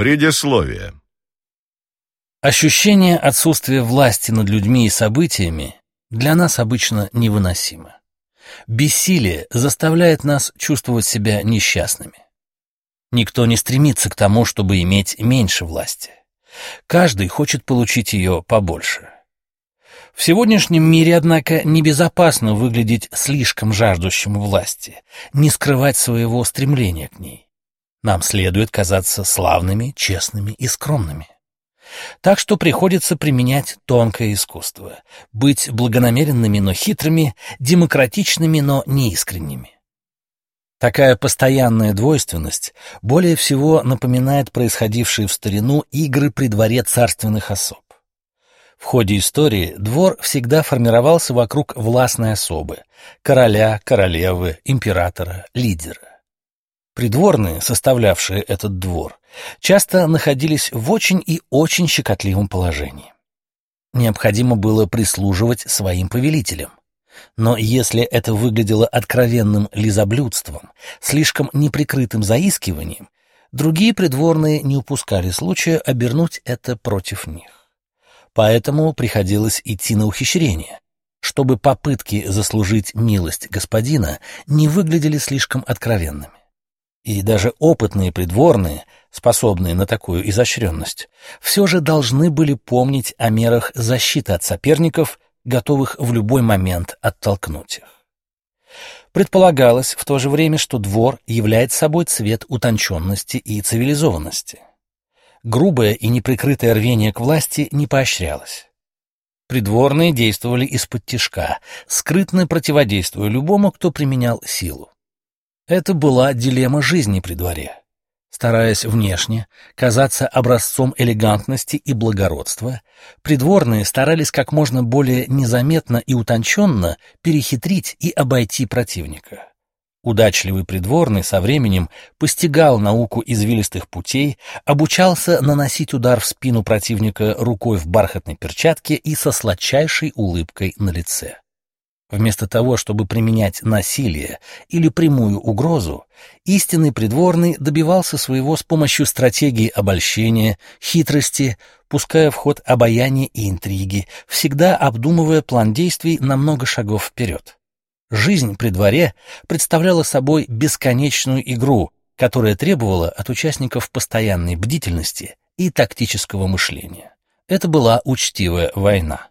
Предисловие. Ощущение отсутствия власти над людьми и событиями для нас обычно невыносимо. Бессилие заставляет нас чувствовать себя несчастными. Никто не стремится к тому, чтобы иметь меньше власти. Каждый хочет получить ее побольше. В сегодняшнем мире, однако, небезопасно выглядеть слишком жаждущим власти, не скрывать своего стремления к ней. Нам следует казаться славными, честными и скромными. Так что приходится применять тонкое искусство, быть благонамеренными, но хитрыми, демократичными, но неискренними. Такая постоянная двойственность более всего напоминает происходившие в старину игры при дворе царственных особ. В ходе истории двор всегда формировался вокруг властной особы – короля, королевы, императора, лидера. Придворные, составлявшие этот двор, часто находились в очень и очень щекотливом положении. Необходимо было прислуживать своим повелителям. Но если это выглядело откровенным лизоблюдством, слишком неприкрытым заискиванием, другие придворные не упускали случая обернуть это против них. Поэтому приходилось идти на ухищрение, чтобы попытки заслужить милость господина не выглядели слишком откровенными. И даже опытные придворные, способные на такую изощренность, все же должны были помнить о мерах защиты от соперников, готовых в любой момент оттолкнуть их. Предполагалось в то же время, что двор является собой цвет утонченности и цивилизованности. Грубое и неприкрытое рвение к власти не поощрялось. Придворные действовали из-под скрытно противодействуя любому, кто применял силу. Это была дилемма жизни при дворе. Стараясь внешне казаться образцом элегантности и благородства, придворные старались как можно более незаметно и утонченно перехитрить и обойти противника. Удачливый придворный со временем постигал науку извилистых путей, обучался наносить удар в спину противника рукой в бархатной перчатке и со сладчайшей улыбкой на лице. Вместо того, чтобы применять насилие или прямую угрозу, истинный придворный добивался своего с помощью стратегии обольщения, хитрости, пуская в ход обаяние и интриги, всегда обдумывая план действий на много шагов вперед. Жизнь при дворе представляла собой бесконечную игру, которая требовала от участников постоянной бдительности и тактического мышления. Это была учтивая война.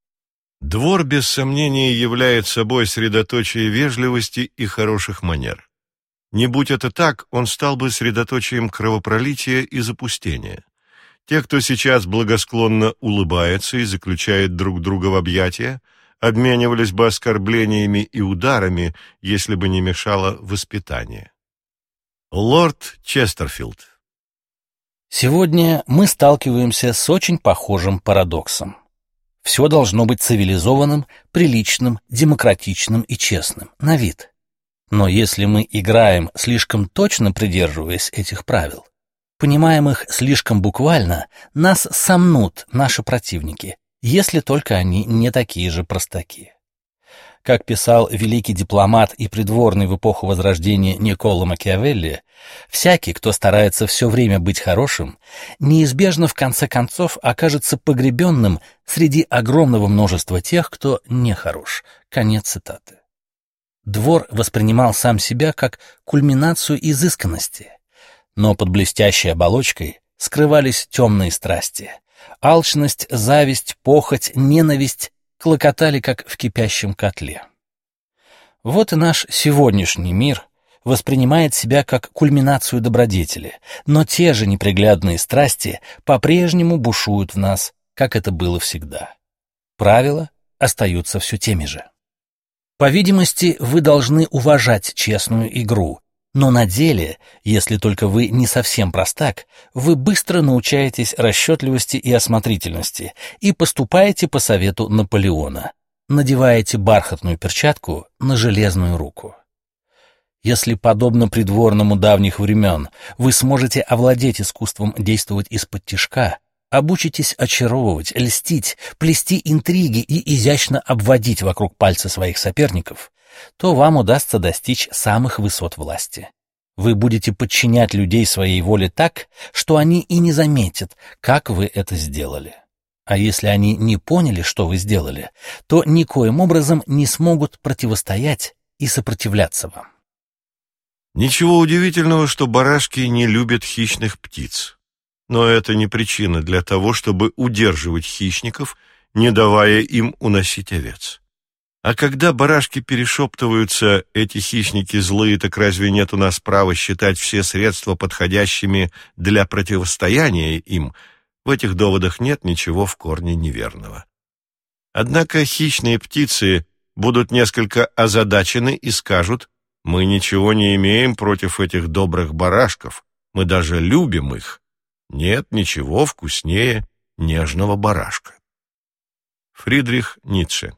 Двор, без сомнения, является собой средоточие вежливости и хороших манер. Не будь это так, он стал бы средоточием кровопролития и запустения. Те, кто сейчас благосклонно улыбается и заключает друг друга в объятия, обменивались бы оскорблениями и ударами, если бы не мешало воспитание. Лорд Честерфилд. Сегодня мы сталкиваемся с очень похожим парадоксом. Все должно быть цивилизованным, приличным, демократичным и честным, на вид. Но если мы играем, слишком точно придерживаясь этих правил, понимаем их слишком буквально, нас сомнут наши противники, если только они не такие же простаки. Как писал великий дипломат и придворный в эпоху Возрождения Никколо Макиавелли, всякий, кто старается все время быть хорошим, неизбежно в конце концов окажется погребенным среди огромного множества тех, кто не хорош. Конец цитаты. Двор воспринимал сам себя как кульминацию изысканности, но под блестящей оболочкой скрывались темные страсти. Алчность, зависть, похоть, ненависть клокотали, как в кипящем котле. Вот и наш сегодняшний мир воспринимает себя как кульминацию добродетели, но те же неприглядные страсти по-прежнему бушуют в нас, как это было всегда. Правила остаются все теми же. По видимости, вы должны уважать честную игру, но на деле, если только вы не совсем простак, вы быстро научаетесь расчетливости и осмотрительности и поступаете по совету Наполеона, надеваете бархатную перчатку на железную руку. Если, подобно придворному давних времен, вы сможете овладеть искусством действовать из-под-тишка, обучитесь очаровывать, льстить, плести интриги и изящно обводить вокруг пальца своих соперников, то вам удастся достичь самых высот власти. Вы будете подчинять людей своей воле так, что они и не заметят, как вы это сделали. А если они не поняли, что вы сделали, то никоим образом не смогут противостоять и сопротивляться вам. Ничего удивительного, что барашки не любят хищных птиц. Но это не причина для того, чтобы удерживать хищников, не давая им уносить овец. А когда барашки перешептываются, эти хищники злые, так разве нет у нас права считать все средства подходящими для противостояния им? В этих доводах нет ничего в корне неверного. Однако хищные птицы будут несколько озадачены и скажут: «Мы ничего не имеем против этих добрых барашков, мы даже любим их. Нет ничего вкуснее нежного барашка». Фридрих Ницше.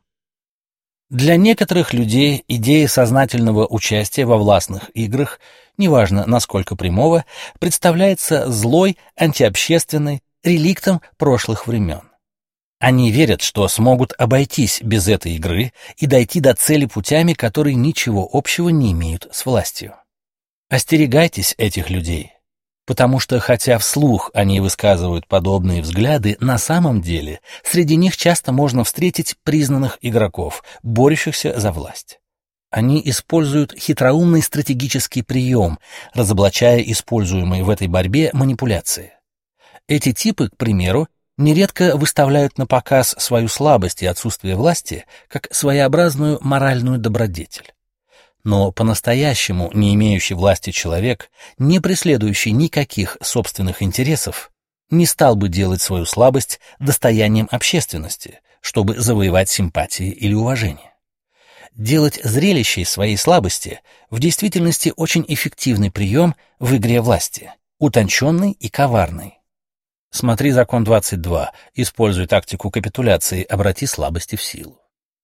Для некоторых людей идея сознательного участия во властных играх, неважно насколько прямого, представляется злой, антиобщественной, реликтом прошлых времен. Они верят, что смогут обойтись без этой игры и дойти до цели путями, которые ничего общего не имеют с властью. Остерегайтесь этих людей, потому что, хотя вслух они высказывают подобные взгляды, на самом деле среди них часто можно встретить признанных игроков, борющихся за власть. Они используют хитроумный стратегический прием, разоблачая используемые в этой борьбе манипуляции. Эти типы, к примеру, нередко выставляют на показ свою слабость и отсутствие власти как своеобразную моральную добродетель. Но по-настоящему не имеющий власти человек, не преследующий никаких собственных интересов, не стал бы делать свою слабость достоянием общественности, чтобы завоевать симпатии или уважение. Делать зрелище из своей слабости в действительности очень эффективный прием в игре власти, утонченный и коварный. Смотри закон 22, используй тактику капитуляции, обрати слабости в силу.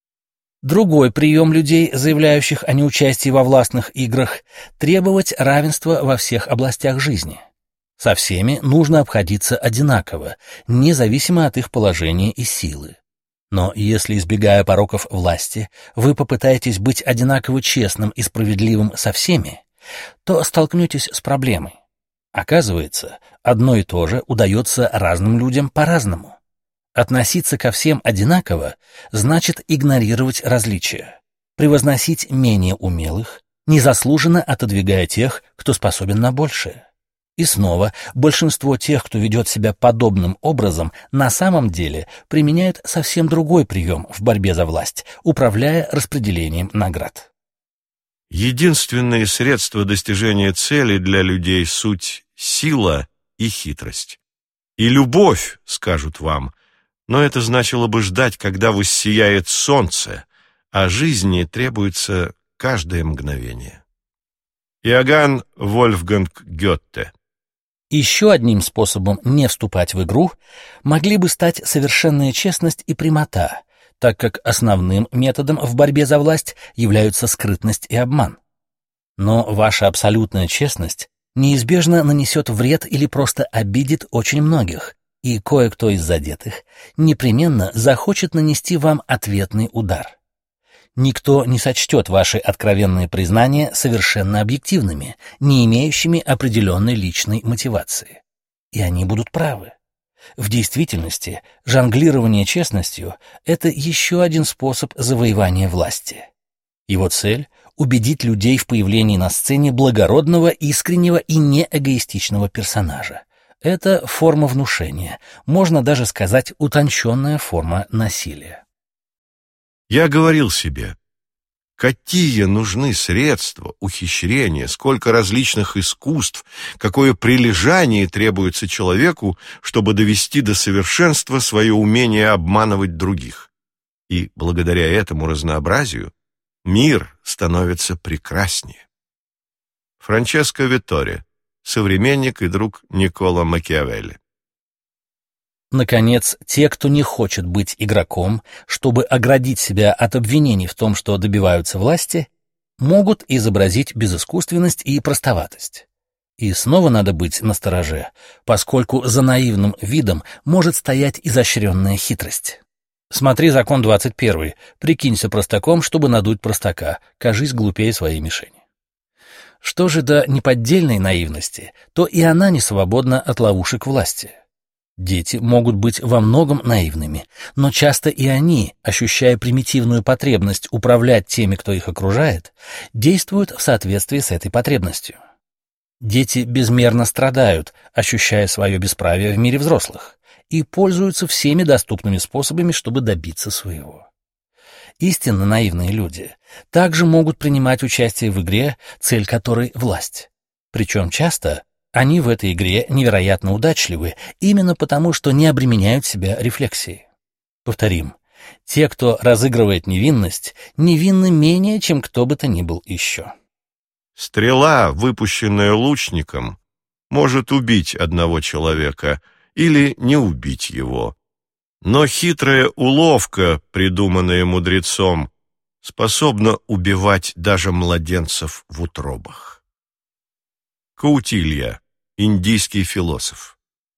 Другой прием людей, заявляющих о неучастии во властных играх, требовать равенства во всех областях жизни. Со всеми нужно обходиться одинаково, независимо от их положения и силы. Но если, избегая пороков власти, вы попытаетесь быть одинаково честным и справедливым со всеми, то столкнетесь с проблемой. Оказывается, одно и то же удается разным людям по-разному. Относиться ко всем одинаково значит игнорировать различия, превозносить менее умелых, незаслуженно отодвигая тех, кто способен на большее. И снова, большинство тех, кто ведет себя подобным образом, на самом деле применяют совсем другой прием в борьбе за власть, управляя распределением наград. Единственные средства достижения цели для людей — суть сила и хитрость. И любовь, скажут вам, но это значило бы ждать, когда воссияет солнце, а жизни требуется каждое мгновение. Иоганн Вольфганг Гёте. Еще одним способом не вступать в игру могли бы стать совершенная честность и прямота, так как основным методом в борьбе за власть являются скрытность и обман. Но ваша абсолютная честность неизбежно нанесет вред или просто обидит очень многих, и кое-кто из задетых непременно захочет нанести вам ответный удар. Никто не сочтет ваши откровенные признания совершенно объективными, не имеющими определенной личной мотивации. И они будут правы. В действительности, жонглирование честностью — это еще один способ завоевания власти. Его цель — убедить людей в появлении на сцене благородного, искреннего и неэгоистичного персонажа. Это форма внушения, можно даже сказать, утонченная форма насилия. Я говорил себе, какие нужны средства, ухищрения, сколько различных искусств, какое прилежание требуется человеку, чтобы довести до совершенства свое умение обманывать других. И благодаря этому разнообразию мир становится прекраснее. Франческо Витторе, современник и друг Никколо Макиавелли. Наконец, те, кто не хочет быть игроком, чтобы оградить себя от обвинений в том, что добиваются власти, могут изобразить безыскусственность и простоватость. И снова надо быть настороже, поскольку за наивным видом может стоять изощренная хитрость. Смотри закон 21. Прикинься простаком, чтобы надуть простака, кажись глупее своей мишени. Что же до неподдельной наивности, то и она не свободна от ловушек власти. Дети могут быть во многом наивными, но часто и они, ощущая примитивную потребность управлять теми, кто их окружает, действуют в соответствии с этой потребностью. Дети безмерно страдают, ощущая свое бесправие в мире взрослых, и пользуются всеми доступными способами, чтобы добиться своего. Истинно наивные люди также могут принимать участие в игре, цель которой — власть. Причем часто они в этой игре невероятно удачливы, именно потому, что не обременяют себя рефлексией. Повторим, те, кто разыгрывает невинность, невинны менее, чем кто бы то ни был еще. Стрела, выпущенная лучником, может убить одного человека или не убить его. Но хитрая уловка, придуманная мудрецом, способна убивать даже младенцев в утробах. Каутилья, индийский философ.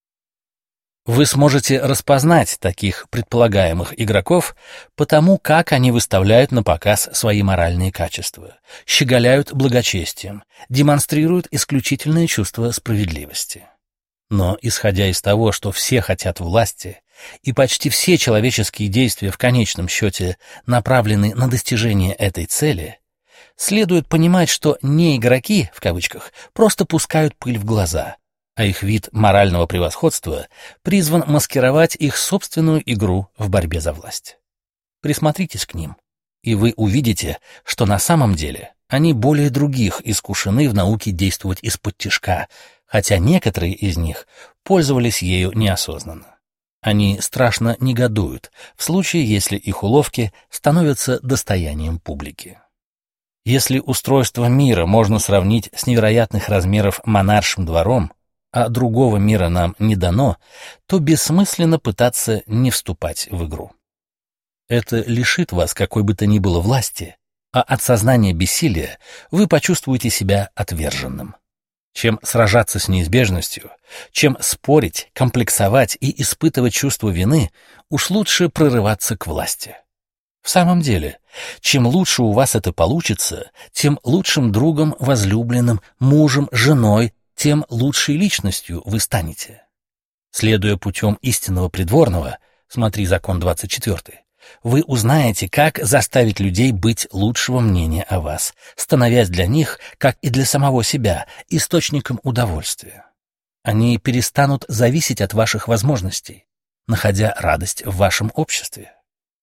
Вы сможете распознать таких предполагаемых игроков по тому, как они выставляют на показ свои моральные качества, щеголяют благочестием, демонстрируют исключительное чувство справедливости. Но, исходя из того, что все хотят власти, и почти все человеческие действия в конечном счете направлены на достижение этой цели, следует понимать, что не игроки, в кавычках, просто пускают пыль в глаза, а их вид морального превосходства призван маскировать их собственную игру в борьбе за власть. Присмотритесь к ним, и вы увидите, что на самом деле они более других искушены в науке действовать из-под-тишка, хотя некоторые из них пользовались ею неосознанно. Они страшно негодуют в случае, если их уловки становятся достоянием публики. Если устройство мира можно сравнить с невероятных размеров монаршим двором, а другого мира нам не дано, то бессмысленно пытаться не вступать в игру. Это лишит вас какой бы то ни было власти, а от сознания бессилия вы почувствуете себя отверженным. Чем сражаться с неизбежностью, чем спорить, комплексовать и испытывать чувство вины, уж лучше прорываться к власти. В самом деле, чем лучше у вас это получится, тем лучшим другом, возлюбленным, мужем, женой, тем лучшей личностью вы станете. Следуя путем истинного придворного, смотри закон 24, вы узнаете, как заставить людей быть лучшего мнения о вас, становясь для них, как и для самого себя, источником удовольствия. Они перестанут зависеть от ваших возможностей, находя радость в вашем обществе.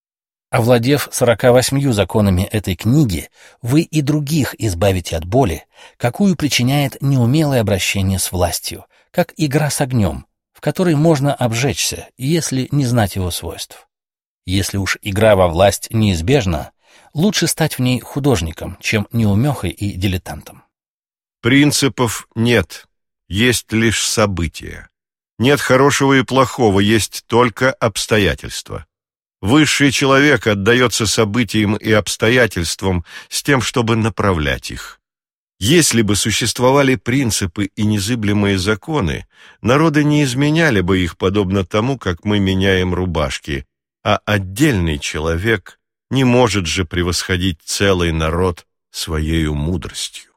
Овладев 48 законами этой книги, вы и других избавите от боли, какую причиняет неумелое обращение с властью, как игра с огнем, в которой можно обжечься, если не знать его свойств. Если уж игра во власть неизбежна, лучше стать в ней художником, чем неумехой и дилетантом. Принципов нет, есть лишь события. Нет хорошего и плохого, есть только обстоятельства. Высший человек отдается событиям и обстоятельствам с тем, чтобы направлять их. Если бы существовали принципы и незыблемые законы, народы не изменяли бы их подобно тому, как мы меняем рубашки, а отдельный человек не может же превосходить целый народ своею мудростью.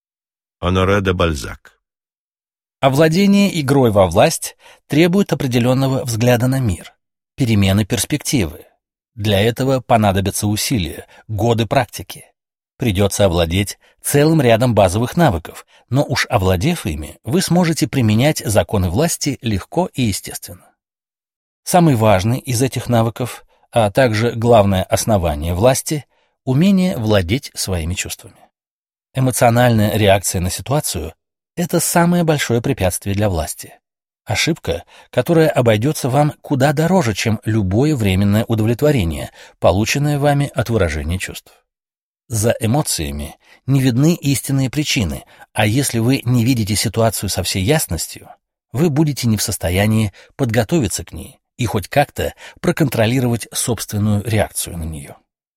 Оноре де Бальзак. Овладение игрой во власть требует определенного взгляда на мир, перемены перспективы. Для этого понадобятся усилия, годы практики. Придется овладеть целым рядом базовых навыков, но уж овладев ими, вы сможете применять законы власти легко и естественно. Самый важный из этих навыков, а также главное основание власти — умение владеть своими чувствами. Эмоциональная реакция на ситуацию — это самое большое препятствие для власти. Ошибка, которая обойдется вам куда дороже, чем любое временное удовлетворение, полученное вами от выражения чувств. За эмоциями не видны истинные причины, а если вы не видите ситуацию со всей ясностью, вы будете не в состоянии подготовиться к ней и хоть как-то проконтролировать собственную реакцию на нее.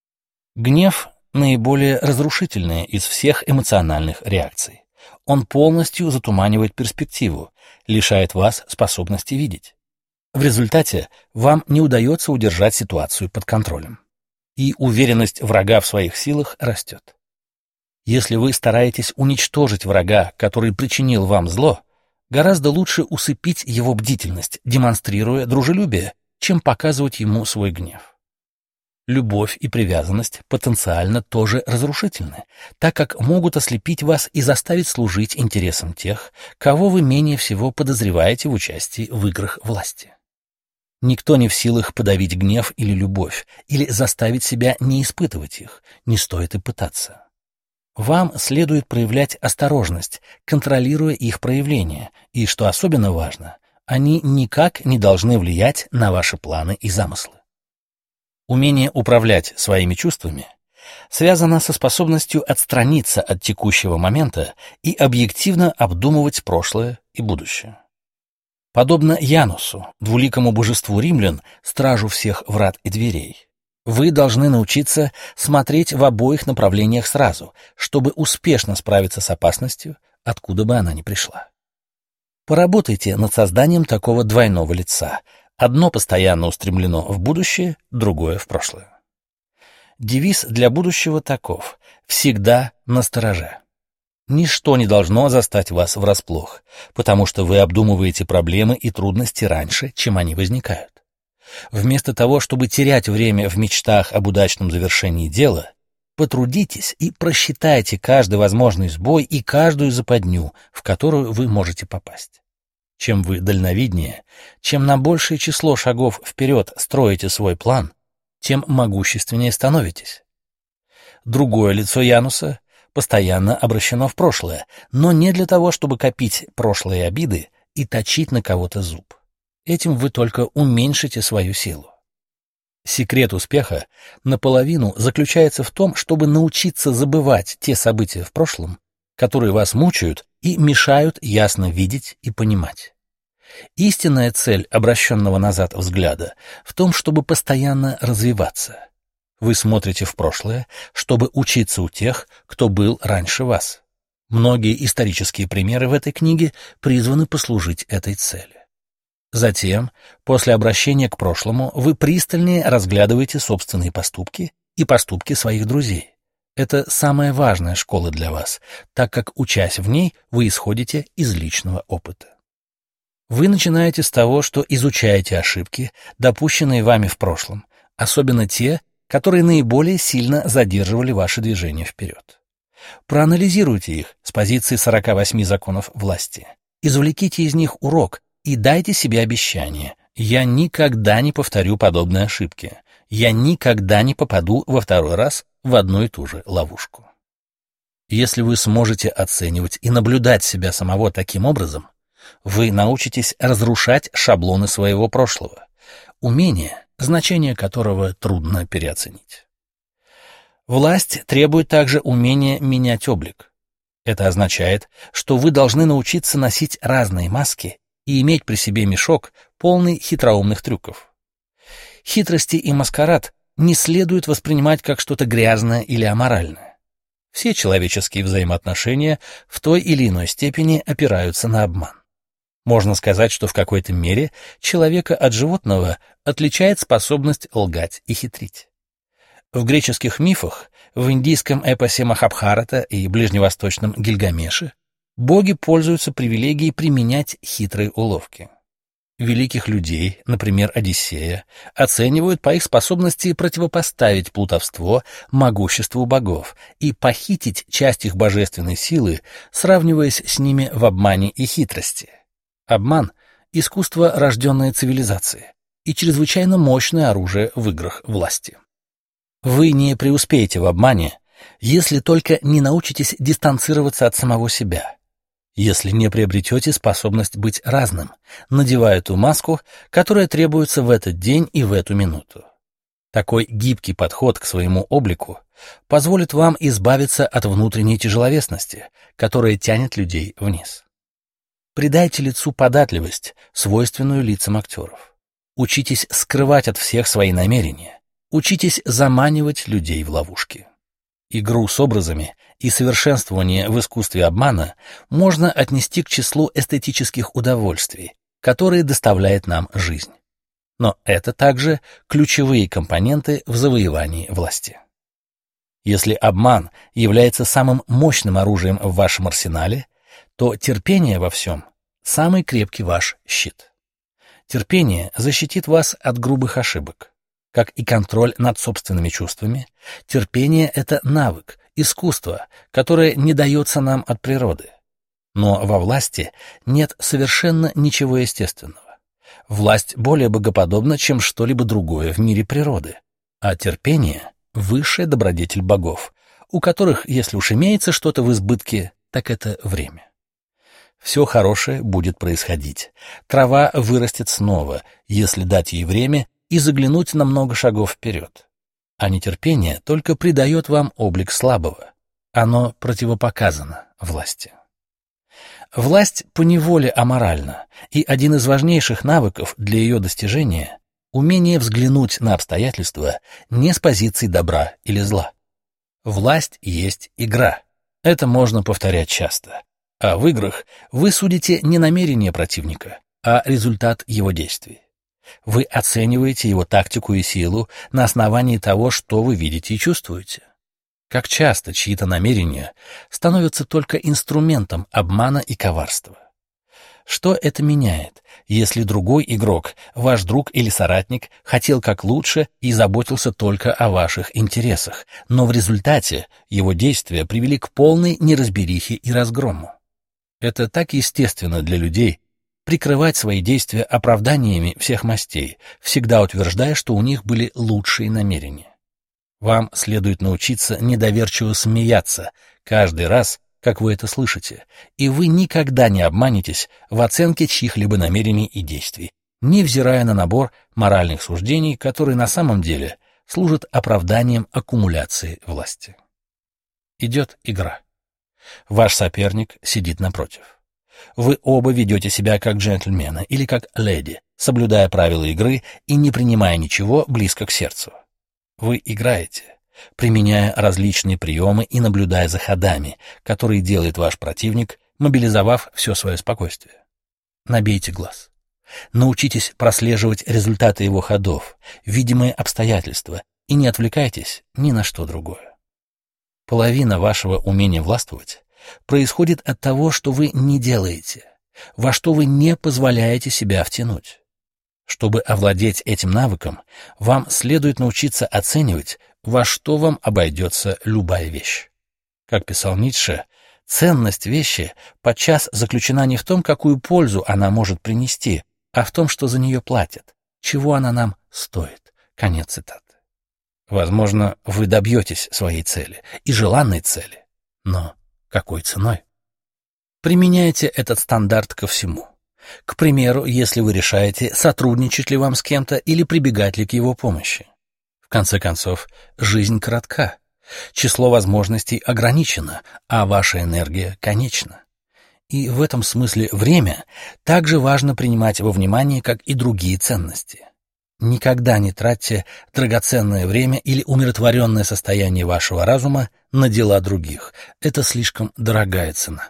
Гнев — наиболее разрушительная из всех эмоциональных реакций. Он полностью затуманивает перспективу, лишает вас способности видеть. В результате вам не удается удержать ситуацию под контролем. И уверенность врага в своих силах растет. Если вы стараетесь уничтожить врага, который причинил вам зло, гораздо лучше усыпить его бдительность, демонстрируя дружелюбие, чем показывать ему свой гнев. Любовь и привязанность потенциально тоже разрушительны, так как могут ослепить вас и заставить служить интересам тех, кого вы менее всего подозреваете в участии в играх власти. Никто не в силах подавить гнев или любовь, или заставить себя не испытывать их, не стоит и пытаться. Вам следует проявлять осторожность, контролируя их проявление, и, что особенно важно, они никак не должны влиять на ваши планы и замыслы. Умение управлять своими чувствами связано со способностью отстраниться от текущего момента и объективно обдумывать прошлое и будущее. Подобно Янусу, двуликому божеству римлян, стражу всех врат и дверей, вы должны научиться смотреть в обоих направлениях сразу, чтобы успешно справиться с опасностью, откуда бы она ни пришла. Поработайте над созданием такого двойного лица. Одно постоянно устремлено в будущее, другое — в прошлое. Девиз для будущего таков: всегда настороже. Ничто не должно застать вас врасплох, потому что вы обдумываете проблемы и трудности раньше, чем они возникают. Вместо того, чтобы терять время в мечтах об удачном завершении дела, потрудитесь и просчитайте каждый возможный сбой и каждую западню, в которую вы можете попасть. Чем вы дальновиднее, чем на большее число шагов вперед строите свой план, тем могущественнее становитесь. Другое лицо Януса постоянно обращено в прошлое, но не для того, чтобы копить прошлые обиды и точить на кого-то зуб. Этим вы только уменьшите свою силу. Секрет успеха наполовину заключается в том, чтобы научиться забывать те события в прошлом, которые вас мучают и мешают ясно видеть и понимать. Истинная цель обращенного назад взгляда в том, чтобы постоянно развиваться. Вы смотрите в прошлое, чтобы учиться у тех, кто был раньше вас. Многие исторические примеры в этой книге призваны послужить этой цели. Затем, после обращения к прошлому, вы пристальнее разглядываете собственные поступки и поступки своих друзей. Это самая важная школа для вас, так как, учась в ней, вы исходите из личного опыта. Вы начинаете с того, что изучаете ошибки, допущенные вами в прошлом, особенно те, которые наиболее сильно задерживали ваше движение вперед. Проанализируйте их с позиции 48 законов власти. Извлеките из них урок и дайте себе обещание: я никогда не повторю подобные ошибки. Я никогда не попаду во второй раз в одну и ту же ловушку. Если вы сможете оценивать и наблюдать себя самого таким образом, вы научитесь разрушать шаблоны своего прошлого, умение, значение которого трудно переоценить. Власть требует также умения менять облик. Это означает, что вы должны научиться носить разные маски и иметь при себе мешок, полный хитроумных трюков. Хитрости и маскарад не следует воспринимать как что-то грязное или аморальное. Все человеческие взаимоотношения в той или иной степени опираются на обман. Можно сказать, что в какой-то мере человека от животного отличает способность лгать и хитрить. В греческих мифах, в индийском эпосе Махабхарата и ближневосточном Гильгамеше боги пользуются привилегией применять хитрые уловки. Великих людей, например, Одиссея, оценивают по их способности противопоставить плутовство могуществу богов и похитить часть их божественной силы, сравниваясь с ними в обмане и хитрости. Обман — искусство, рожденное цивилизацией, и чрезвычайно мощное оружие в играх власти. Вы не преуспеете в обмане, если только не научитесь дистанцироваться от самого себя, если не приобретете способность быть разным, надевая ту маску, которая требуется в этот день и в эту минуту. Такой гибкий подход к своему облику позволит вам избавиться от внутренней тяжеловесности, которая тянет людей вниз. Придайте лицу податливость, свойственную лицам актеров. Учитесь скрывать от всех свои намерения. Учитесь заманивать людей в ловушки. Игру с образами и совершенствование в искусстве обмана можно отнести к числу эстетических удовольствий, которые доставляет нам жизнь. Но это также ключевые компоненты в завоевании власти. Если обман является самым мощным оружием в вашем арсенале, то терпение во всем — самый крепкий ваш щит. Терпение защитит вас от грубых ошибок. Как и контроль над собственными чувствами, терпение — это навык, искусство, которое не дается нам от природы. Но во власти нет совершенно ничего естественного. Власть более богоподобна, чем что-либо другое в мире природы, а терпение — высшая добродетель богов, у которых, если уж имеется что-то в избытке, так это время. Все хорошее будет происходить. Трава вырастет снова, если дать ей время и заглянуть на много шагов вперед. А нетерпение только придает вам облик слабого. Оно противопоказано власти. Власть поневоле аморальна, и один из важнейших навыков для ее достижения — умение взглянуть на обстоятельства не с позиции добра или зла. Власть есть игра. Это можно повторять часто. А в играх вы судите не намерение противника, а результат его действий. Вы оцениваете его тактику и силу на основании того, что вы видите и чувствуете. Как часто чьи-то намерения становятся только инструментом обмана и коварства. Что это меняет, если другой игрок, ваш друг или соратник, хотел как лучше и заботился только о ваших интересах, но в результате его действия привели к полной неразберихе и разгрому? Это так естественно для людей прикрывать свои действия оправданиями всех мастей, всегда утверждая, что у них были лучшие намерения. Вам следует научиться недоверчиво смеяться каждый раз, как вы это слышите, и вы никогда не обманетесь в оценке чьих-либо намерений и действий, невзирая на набор моральных суждений, которые на самом деле служат оправданием аккумуляции власти. Идет игра. Ваш соперник сидит напротив. Вы оба ведете себя как джентльмены или как леди, соблюдая правила игры и не принимая ничего близко к сердцу. Вы играете, применяя различные приемы и наблюдая за ходами, которые делает ваш противник, мобилизовав все свое спокойствие. Набейте глаз. Научитесь прослеживать результаты его ходов, видимые обстоятельства, и не отвлекайтесь ни на что другое. Половина вашего умения властвовать происходит от того, что вы не делаете, во что вы не позволяете себя втянуть. Чтобы овладеть этим навыком, вам следует научиться оценивать, во что вам обойдется любая вещь. Как писал Ницше, ценность вещи подчас заключена не в том, какую пользу она может принести, а в том, что за нее платят, чего она нам стоит. Конец цитаты. Возможно, вы добьетесь своей цели, и желанной цели, но какой ценой? Применяйте этот стандарт ко всему. К примеру, если вы решаете, сотрудничать ли вам с кем-то или прибегать ли к его помощи. В конце концов, жизнь коротка, число возможностей ограничено, а ваша энергия конечна. И в этом смысле время также важно принимать во внимание, как и другие ценности. Никогда не тратьте драгоценное время или умиротворенное состояние вашего разума на дела других. Это слишком дорогая цена.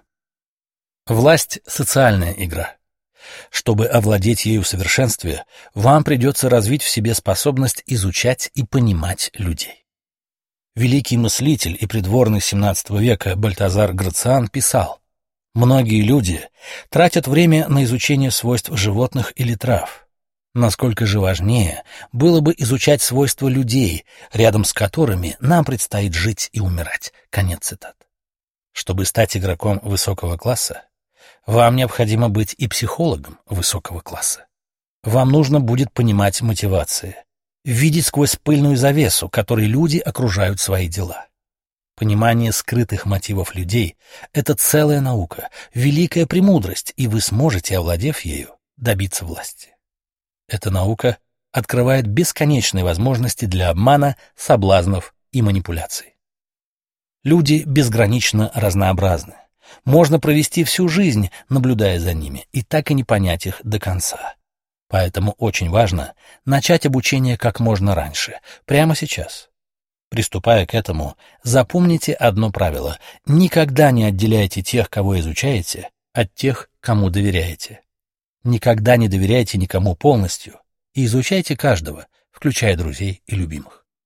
Власть — социальная игра. Чтобы овладеть ею в совершенстве, вам придется развить в себе способность изучать и понимать людей. Великий мыслитель и придворный XVII века Бальтазар Грациан писал: «Многие люди тратят время на изучение свойств животных или трав. Насколько же важнее было бы изучать свойства людей, рядом с которыми нам предстоит жить и умирать». Конец цитат. Чтобы стать игроком высокого класса, вам необходимо быть и психологом высокого класса. Вам нужно будет понимать мотивации, видеть сквозь пыльную завесу, которой люди окружают свои дела. Понимание скрытых мотивов людей — это целая наука, великая премудрость, и вы сможете, овладев ею, добиться власти. Эта наука открывает бесконечные возможности для обмана, соблазнов и манипуляций. Люди безгранично разнообразны. Можно провести всю жизнь, наблюдая за ними, и так и не понять их до конца. Поэтому очень важно начать обучение как можно раньше, прямо сейчас. Приступая к этому, запомните одно правило: никогда не отделяйте тех, кого изучаете, от тех, кому доверяете. Никогда не доверяйте никому полностью и изучайте каждого, включая друзей и любимых.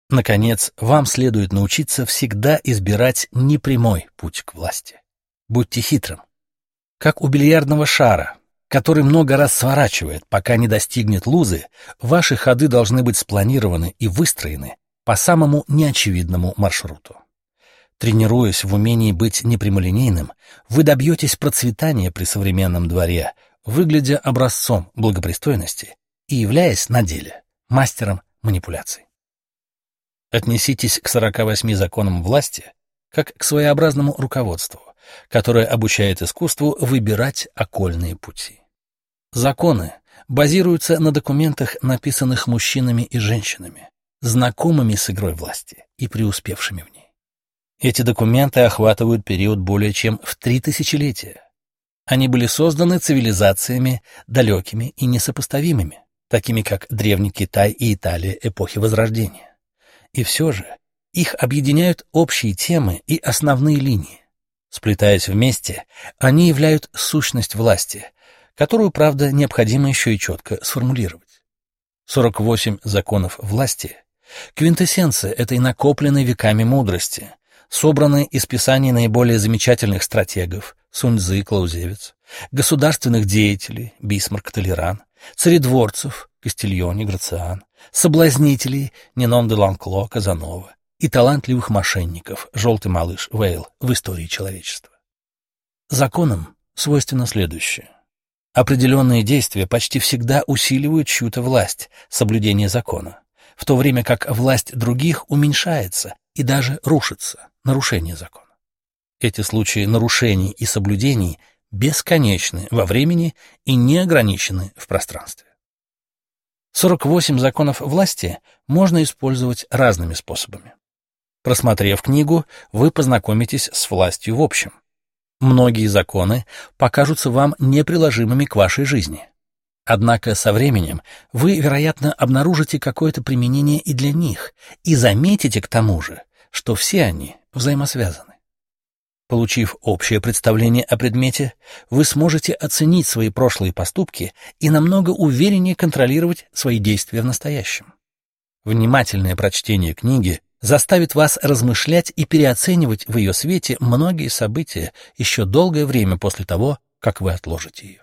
Наконец, вам следует научиться всегда избирать непрямой путь к власти. Будьте хитрым. Как у бильярдного шара, который много раз сворачивает, пока не достигнет лузы, ваши ходы должны быть спланированы и выстроены по самому неочевидному маршруту. Тренируясь в умении быть непрямолинейным, вы добьетесь процветания при современном дворе, выглядя образцом благопристойности и являясь на деле мастером манипуляций. Отнеситесь к 48 законам власти как к своеобразному руководству, которое обучает искусству выбирать окольные пути. Законы базируются на документах, написанных мужчинами и женщинами, знакомыми с игрой власти и преуспевшими в ней. Эти документы охватывают период более чем в 3 тысячелетия. Они были созданы цивилизациями далекими и несопоставимыми, такими как Древний Китай и Италия эпохи Возрождения. И все же их объединяют общие темы и основные линии. Сплетаясь вместе, они являют сущность власти, которую, правда, необходимо еще и четко сформулировать. 48 законов власти — квинтэссенция этой накопленной веками мудрости, собранной из писаний наиболее замечательных стратегов Сунь-Цзы, Клаузевиц, государственных деятелей Бисмарк, Толеран, царедворцев Кастильони, Грациан, соблазнителей Ниnon де Ланкло, Казанова и талантливых мошенников Желтый малыш Вейл в истории человечества. Законам свойственно следующее. Определенные действия почти всегда усиливают чью-то власть, соблюдение закона, в то время как власть других уменьшается и даже рушится, нарушение закона. Эти случаи нарушений и соблюдений бесконечны во времени и не ограничены в пространстве. 48 законов власти можно использовать разными способами. Просмотрев книгу, вы познакомитесь с властью в общем. Многие законы покажутся вам неприложимыми к вашей жизни. Однако со временем вы, вероятно, обнаружите какое-то применение и для них, и заметите к тому же, что все они взаимосвязаны. Получив общее представление о предмете, вы сможете оценить свои прошлые поступки и намного увереннее контролировать свои действия в настоящем. Внимательное прочтение книги заставит вас размышлять и переоценивать в ее свете многие события еще долгое время после того, как вы отложите ее.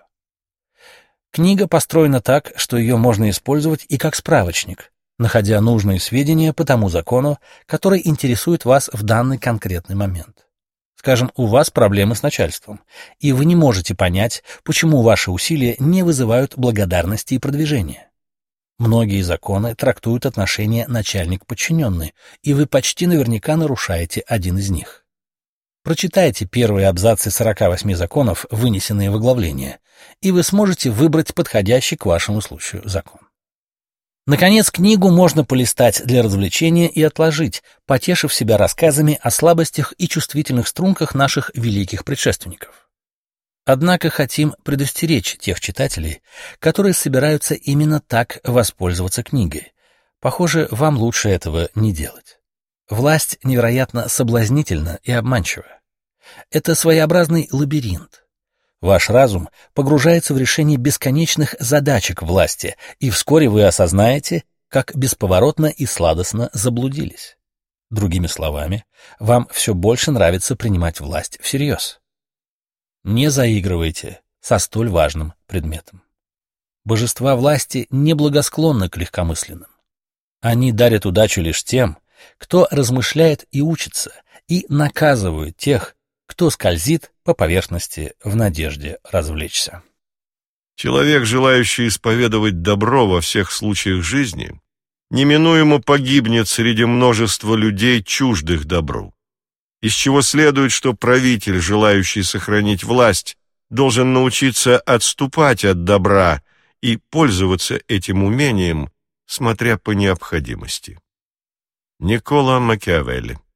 Книга построена так, что ее можно использовать и как справочник, находя нужные сведения по тому закону, который интересует вас в данный конкретный момент. Скажем, у вас проблемы с начальством, и вы не можете понять, почему ваши усилия не вызывают благодарности и продвижения. Многие законы трактуют отношения начальник-подчиненный, и вы почти наверняка нарушаете один из них. Прочитайте первые абзацы 48 законов, вынесенные в оглавление, и вы сможете выбрать подходящий к вашему случаю закон. Наконец, книгу можно полистать для развлечения и отложить, потешив себя рассказами о слабостях и чувствительных струнках наших великих предшественников. Однако хотим предостеречь тех читателей, которые собираются именно так воспользоваться книгой. Похоже, вам лучше этого не делать. Власть невероятно соблазнительна и обманчива. Это своеобразный лабиринт. Ваш разум погружается в решение бесконечных задачек власти, и вскоре вы осознаете, как бесповоротно и сладостно заблудились. Другими словами, вам все больше нравится принимать власть всерьез. Не заигрывайте со столь важным предметом. Божества власти неблагосклонны к легкомысленным. Они дарят удачу лишь тем, кто размышляет и учится, и наказывают тех, кто скользит по поверхности в надежде развлечься. Человек, желающий исповедовать добро во всех случаях жизни, неминуемо погибнет среди множества людей, чуждых добру. Из чего следует, что правитель, желающий сохранить власть, должен научиться отступать от добра и пользоваться этим умением, смотря по необходимости. Никколо Макиавелли.